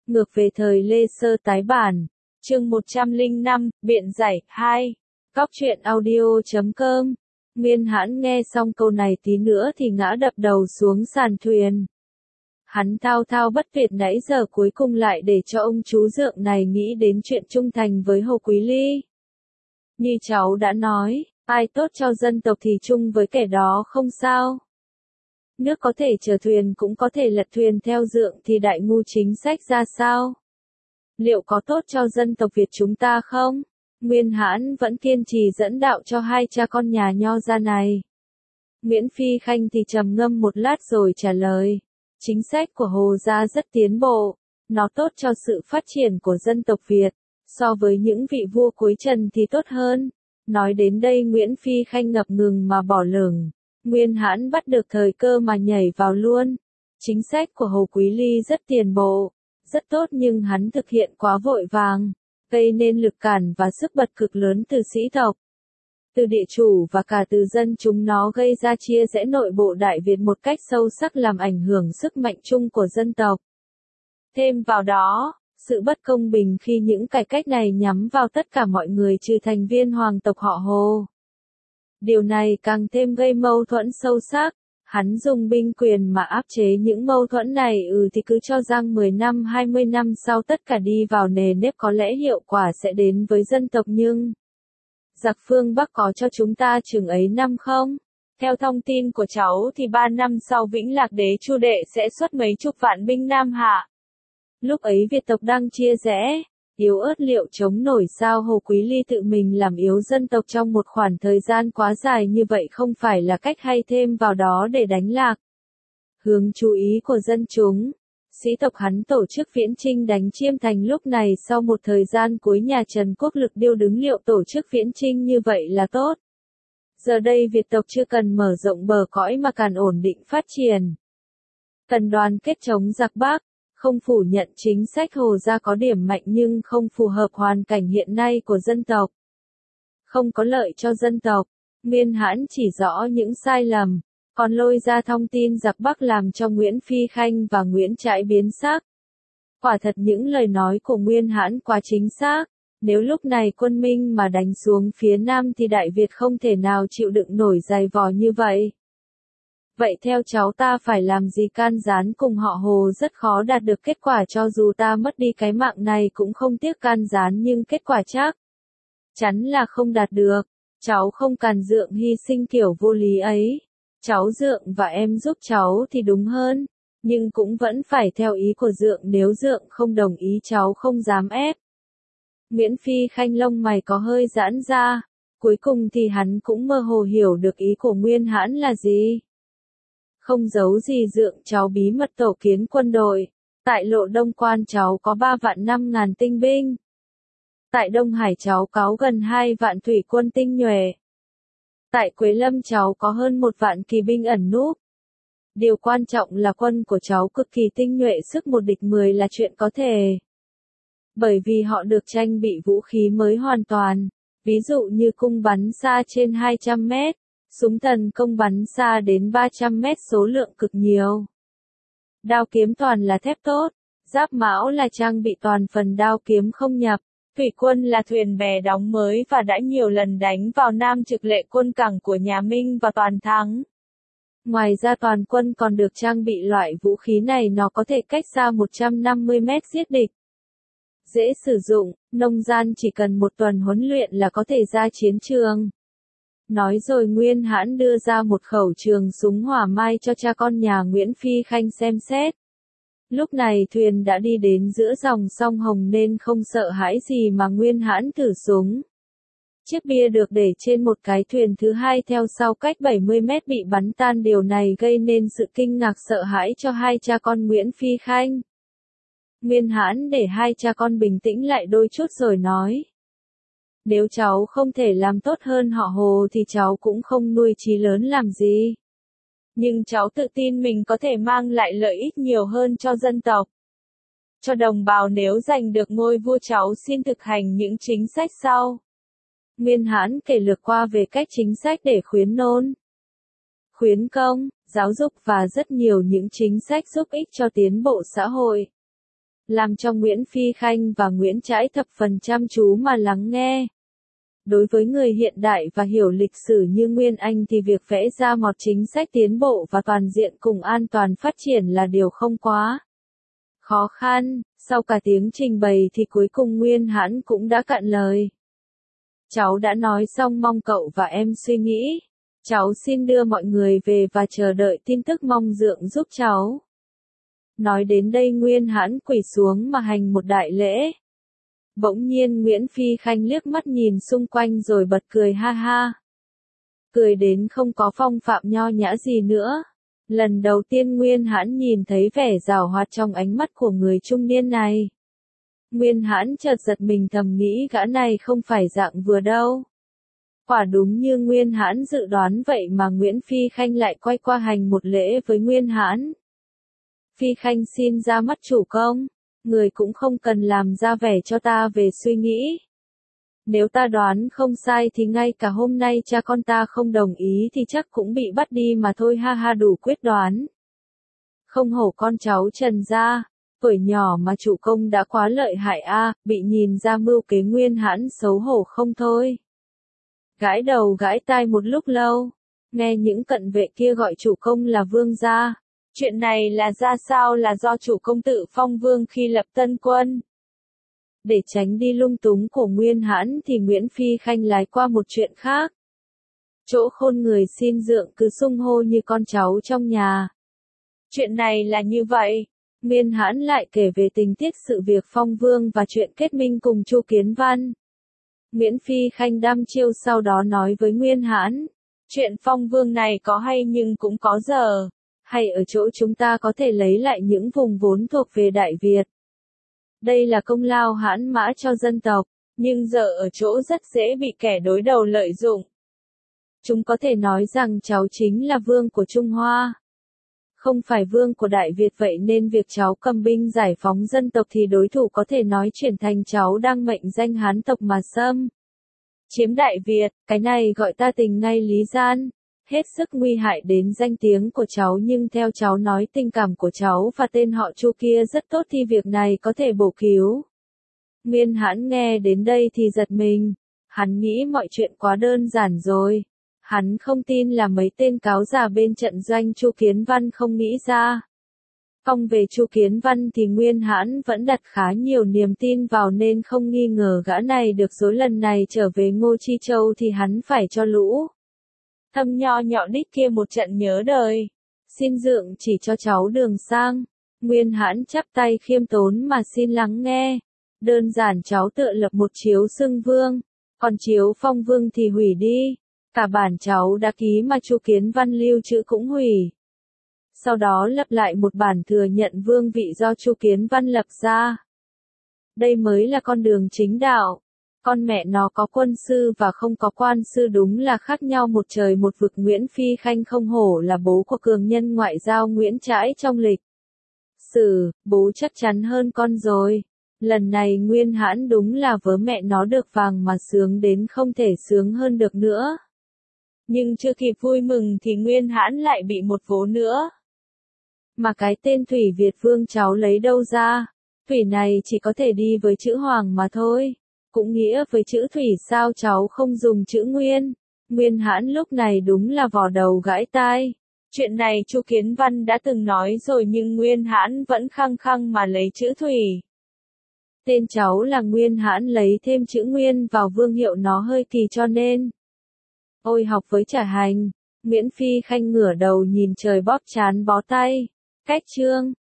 Ngược về thời Lê Sơ tái bản. Chương 105, biện giải, 2. Cóc truyện audio.com. Nguyên Hãn nghe xong câu này tí nữa thì ngã đập đầu xuống sàn thuyền. Hắn thao thao bất tuyệt nãy giờ cuối cùng lại để cho ông chú dượng này nghĩ đến chuyện trung thành với Hồ Quý Ly. Như cháu đã nói, ai tốt cho dân tộc thì chung với kẻ đó không sao. Nước có thể chở thuyền cũng có thể lật thuyền theo dượng thì đại ngu chính sách ra sao? Liệu có tốt cho dân tộc Việt chúng ta không? Nguyên Hãn vẫn kiên trì dẫn đạo cho hai cha con nhà Nho gia này. Nguyễn Phi Khanh thì trầm ngâm một lát rồi trả lời. Chính sách của Hồ gia rất tiến bộ, nó tốt cho sự phát triển của dân tộc Việt, so với những vị vua cuối trần thì tốt hơn. Nói đến đây Nguyễn Phi Khanh ngập ngừng mà bỏ lửng. Nguyên Hãn bắt được thời cơ mà nhảy vào luôn. Chính sách của Hồ Quý Ly rất tiền bộ, rất tốt nhưng hắn thực hiện quá vội vàng, gây nên lực cản và sức bật cực lớn từ sĩ tộc, từ địa chủ và cả từ dân chúng, nó gây ra chia rẽ nội bộ Đại Việt một cách sâu sắc làm ảnh hưởng sức mạnh chung của dân tộc. Thêm vào đó, sự bất công bình khi những cải cách này nhắm vào tất cả mọi người trừ thành viên hoàng tộc họ Hồ. Điều này càng thêm gây mâu thuẫn sâu sắc. Hắn dùng binh quyền mà áp chế những mâu thuẫn này thì cứ cho rằng 10 năm 20 năm sau tất cả đi vào nề nếp có lẽ hiệu quả sẽ đến với dân tộc nhưng giặc phương Bắc có cho chúng ta chừng ấy năm không? Theo thông tin của cháu thì 3 năm sau Vĩnh Lạc Đế Chu Đệ sẽ xuất mấy chục vạn binh Nam Hạ. Lúc ấy Việt tộc đang chia rẽ, yếu ớt liệu chống nổi sao Hồ Quý Ly tự mình làm yếu dân tộc trong một khoảng thời gian quá dài như vậy không phải là cách hay thêm vào đó để đánh lạc hướng chú ý của dân chúng. Sĩ tộc hắn tổ chức viễn chinh đánh Chiêm Thành lúc này sau một thời gian cuối nhà Trần Quốc Lực điêu đứng liệu tổ chức viễn chinh như vậy là tốt. Giờ đây Việt tộc chưa cần mở rộng bờ cõi mà cần ổn định phát triển. Cần đoàn kết chống giặc Bắc. Không phủ nhận chính sách Hồ gia có điểm mạnh nhưng không phù hợp hoàn cảnh hiện nay của dân tộc. Không có lợi cho dân tộc. Nguyên Hãn chỉ rõ những sai lầm, còn lôi ra thông tin giặc Bắc làm cho Nguyễn Phi Khanh và Nguyễn Trãi biến sắc. Quả thật những lời nói của Nguyên Hãn quá chính xác. Nếu lúc này quân Minh mà đánh xuống phía Nam thì Đại Việt không thể nào chịu đựng nổi dày vò như vậy. Vậy theo cháu ta phải làm gì? Can gián cùng họ Hồ rất khó đạt được kết quả, cho dù ta mất đi cái mạng này cũng không tiếc can gián, nhưng kết quả chắc chắn là không đạt được. Cháu không cần dượng hy sinh kiểu vô lý ấy. Cháu dượng và em giúp cháu thì đúng hơn, nhưng cũng vẫn phải theo ý của dượng, nếu dượng không đồng ý cháu không dám ép. Nguyễn Phi Khanh lông mày có hơi giãn ra, cuối cùng thì hắn cũng mơ hồ hiểu được ý của Nguyên Hãn là gì. Không giấu gì dượng, cháu bí mật tổ kiến quân đội. Tại Lộ Đông Quan cháu có 3 vạn 5 ngàn tinh binh. Tại Đông Hải cháu có gần 2 vạn thủy quân tinh nhuệ. Tại Quế Lâm cháu có hơn 1 vạn kỳ binh ẩn núp. Điều quan trọng là quân của cháu cực kỳ tinh nhuệ, sức một địch 10 là chuyện có thể. Bởi vì họ được trang bị vũ khí mới hoàn toàn, ví dụ như cung bắn xa trên 200 mét. Súng tấn công bắn xa đến 300 mét, số lượng cực nhiều. Đao kiếm toàn là thép tốt. Giáp mão là trang bị toàn phần đao kiếm không nhập. Thủy quân là thuyền bè đóng mới và đã nhiều lần đánh vào Nam Trực Lệ quân cảng của nhà Minh và toàn thắng. Ngoài ra toàn quân còn được trang bị loại vũ khí này, nó có thể cách xa 150 mét giết địch. Dễ sử dụng, nông gian chỉ cần 1 tuần huấn luyện là có thể ra chiến trường. Nói rồi Nguyên Hãn đưa ra một khẩu trường súng hỏa mai cho cha con nhà Nguyễn Phi Khanh xem xét. Lúc này thuyền đã đi đến giữa dòng sông Hồng nên không sợ hãi gì mà Nguyên Hãn thử súng. Chiếc bia được để trên một cái thuyền thứ hai theo sau cách 70 mét bị bắn tan, điều này gây nên sự kinh ngạc sợ hãi cho hai cha con Nguyễn Phi Khanh. Nguyên Hãn để hai cha con bình tĩnh lại đôi chút rồi nói. Nếu cháu không thể làm tốt hơn họ Hồ thì cháu cũng không nuôi chí lớn làm gì. Nhưng cháu tự tin mình có thể mang lại lợi ích nhiều hơn cho dân tộc, cho đồng bào nếu giành được ngôi vua. Cháu xin thực hành những chính sách sau. Nguyên Hãn kể lược qua về cách chính sách để khuyến nông, khuyến công, giáo dục và rất nhiều những chính sách giúp ích cho tiến bộ xã hội. làm cho Nguyễn Phi Khanh và Nguyễn Trãi thập phần chăm chú mà lắng nghe. Đối với người hiện đại và hiểu lịch sử như Nguyên Anh thì việc vẽ ra một chính sách tiến bộ và toàn diện cùng an toàn phát triển là điều không quá khó khăn. Sau cả tiếng trình bày thì cuối cùng Nguyên Hãn cũng đã cạn lời. Cháu đã nói xong, mong cậu và em suy nghĩ. Cháu xin đưa mọi người về và chờ đợi tin tức, mong dượng giúp cháu. Nói đến đây Nguyên Hãn quỳ xuống mà hành một đại lễ. Bỗng nhiên Nguyễn Phi Khanh liếc mắt nhìn xung quanh rồi bật cười ha ha. Cười đến không có phong phạm nho nhã gì nữa. Lần đầu tiên Nguyên Hãn nhìn thấy vẻ giảo hoạt trong ánh mắt của người trung niên này. Nguyên Hãn chợt giật mình thầm nghĩ gã này không phải dạng vừa đâu. Quả đúng như Nguyên Hãn dự đoán vậy mà Nguyễn Phi Khanh lại quay qua hành một lễ với Nguyên Hãn. Phi Khanh xin ra mắt chủ công, người cũng không cần làm ra vẻ cho ta về suy nghĩ. Nếu ta đoán không sai thì ngay cả hôm nay cha con ta không đồng ý thì chắc cũng bị bắt đi mà thôi, ha ha, đủ quyết đoán. Không hổ con cháu Trần gia, tuổi nhỏ mà chủ công đã quá lợi hại a, bị nhìn ra mưu kế. Nguyên Hãn xấu hổ không thôi. Gãi đầu gãi tai một lúc lâu, nghe những cận vệ kia gọi chủ công là vương gia. Chuyện này là ra sao? Là do chủ công tự phong vương khi lập tân quân. Để tránh đi lung túng của Nguyên Hãn thì Nguyễn Phi Khanh lái qua một chuyện khác. Chỗ khôn người xin dượng cứ xưng hô như con cháu trong nhà. Chuyện này là như vậy. Nguyên Hãn lại kể về tình tiết sự việc phong vương và chuyện kết minh cùng Chu Kiến Văn. Nguyễn Phi Khanh đăm chiêu sau đó nói với Nguyên Hãn. Chuyện phong vương này có hay nhưng cũng có dở. Hay ở chỗ chúng ta có thể lấy lại những vùng vốn thuộc về Đại Việt. Đây là công lao Hãn Mã cho dân tộc, nhưng giờ ở chỗ rất dễ bị kẻ đối đầu lợi dụng. Chúng có thể nói rằng cháu chính là vương của Trung Hoa, không phải vương của Đại Việt, vậy nên việc cháu cầm binh giải phóng dân tộc thì đối thủ có thể nói chuyển thành cháu đang mệnh danh Hán tộc mà xâm chiếm Đại Việt, cái này gọi ta tình ngay lý gian. Hết sức nguy hại đến danh tiếng của cháu, nhưng theo cháu nói tình cảm của cháu và tên họ Chu kia rất tốt thì việc này có thể bổ cứu. Nguyên Hãn nghe đến đây thì giật mình, hắn nghĩ mọi chuyện quá đơn giản rồi. Hắn không tin là mấy tên cáo già bên trận doanh Chu Kiến Văn không nghĩ ra. Phong về Chu Kiến Văn thì Nguyên Hãn vẫn đặt khá nhiều niềm tin vào nên không nghi ngờ gã này được rồi. Lần này trở về Ngô Chi Châu thì hắn phải cho lũ thâm nho nhỏ đích kia một trận nhớ đời. Xin dượng chỉ cho cháu đường sang. Nguyên Hãn chắp tay khiêm tốn mà xin lắng nghe. Đơn giản cháu tựa lập một chiếu xưng vương, còn chiếu phong vương thì hủy đi. Cả bản cháu đã ký mà Chu Kiến Văn lưu trữ cũng hủy. Sau đó lập lại một bản thừa nhận vương vị do Chu Kiến Văn lập ra. Đây mới là con đường chính đạo. Con mẹ nó có quân sư và không có quan sư đúng là khác nhau một trời một vực. Nguyễn Phi Khanh không hổ là bố của cường nhân ngoại giao Nguyễn Trãi trong lịch sử, bố chắc chắn hơn con rồi. Lần này Nguyên Hãn đúng là vớ mẹ nó được vàng mà sướng đến không thể sướng hơn được nữa. Nhưng chưa kịp vui mừng thì Nguyên Hãn lại bị một vố nữa. Mà cái tên Thủy Việt Vương cháu lấy đâu ra? Thủy này chỉ có thể đi với chữ Hoàng mà thôi. Cũng nghĩa với chữ Thủy, sao cháu không dùng chữ Nguyên? Nguyên Hãn lúc này đúng là vò đầu gãi tai. Chuyện này Chu Kiến Văn đã từng nói rồi nhưng Nguyên Hãn vẫn khăng khăng mà lấy chữ Thủy. Tên cháu là Nguyên Hãn, lấy thêm chữ Nguyên vào vương hiệu nó hơi kỳ cho nên. Ôi học với trả hành. Nguyễn Phi Khanh ngửa đầu nhìn trời bóp trán bó tay. Cách chương.